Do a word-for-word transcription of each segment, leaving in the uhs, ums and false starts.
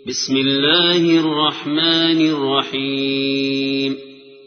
بسم الله الرحمن الرحيم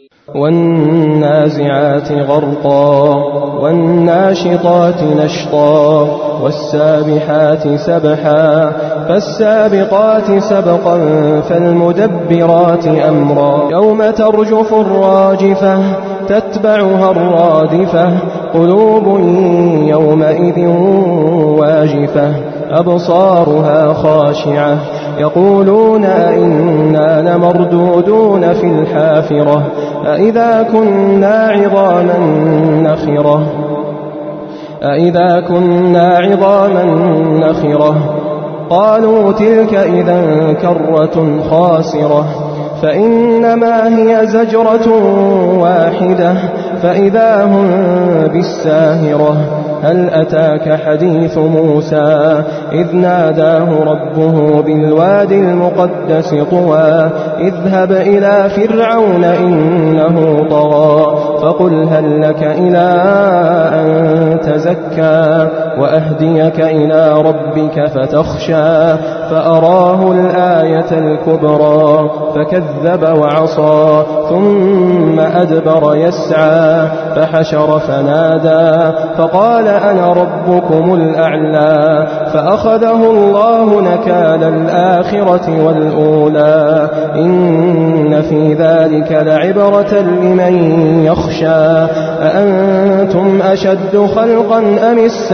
والنازعات غرقا والناشطات نشطا والسابحات سبحا فالسابقات سبقا فالمدبرات أمرا يوم ترجف الراجفة تتبعها الرادفة قلوب يومئذ واجفة أبصارها خاشعة يقولون أئنا لمردودون في الحافرة أئذا كنا عظاما نخرة أئذا كنا عظاما نخرة قالوا تلك إذا كرة خاسرة فإنما هي زجرة واحدة فإذا هم بالساهرة هل أتاك حديث موسى إذ ناداه ربه بالوادي المقدس طوى اذهب إلى فرعون إنه طغى فقل هل لك إلى أن تزكى وأهديك إلى ربك فتخشى فأراه الآية الكبرى فكذب وعصى ثم أدبر يسعى فحشر فنادى فقال أنا ربكم الأعلى فأخذه الله نكال الآخرة والأولى إن في ذلك لعبرة لمن يخشى أأنتم أشد خلقا أم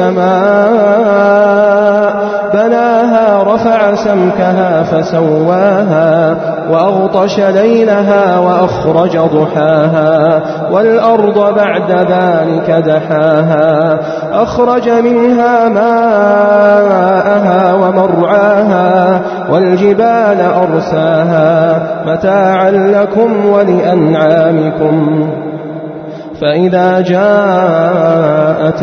السماء بناها رفع سمكها فسواها وأغطش ليلها وأخرج ضحاها والأرض بعد ذلك دحاها أخرج منها ماءها ومرعاها والجبال أرساها متاعا لكم ولأنعامكم فإذا جاءت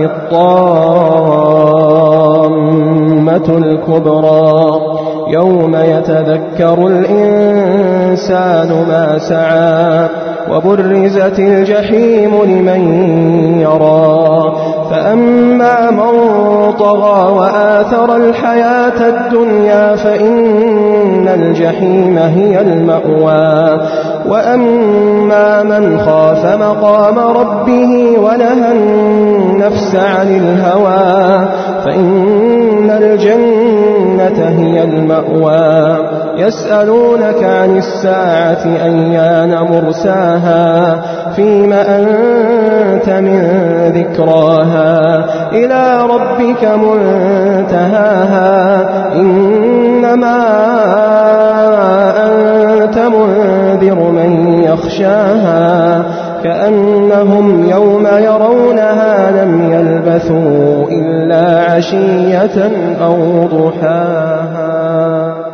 الطامة الكبرى يوم يتذكر الإنسان ما سعى وبرزت الجحيم لمن يرى فأما من طغى وآثر الحياة الدنيا فإن الجحيم هي المأوى وأما من خاف مقام ربه ونهى النفس عن الهوى فإن الجنة هي المأوى يسألونك عن الساعة أيان مرساها فيم أنت من ذكراها إلى ربك منتهاها إنما أنت منذر من يخشاها كأنهم يوم يرونها لم يلبثوا إلا عشية أو ضحاها.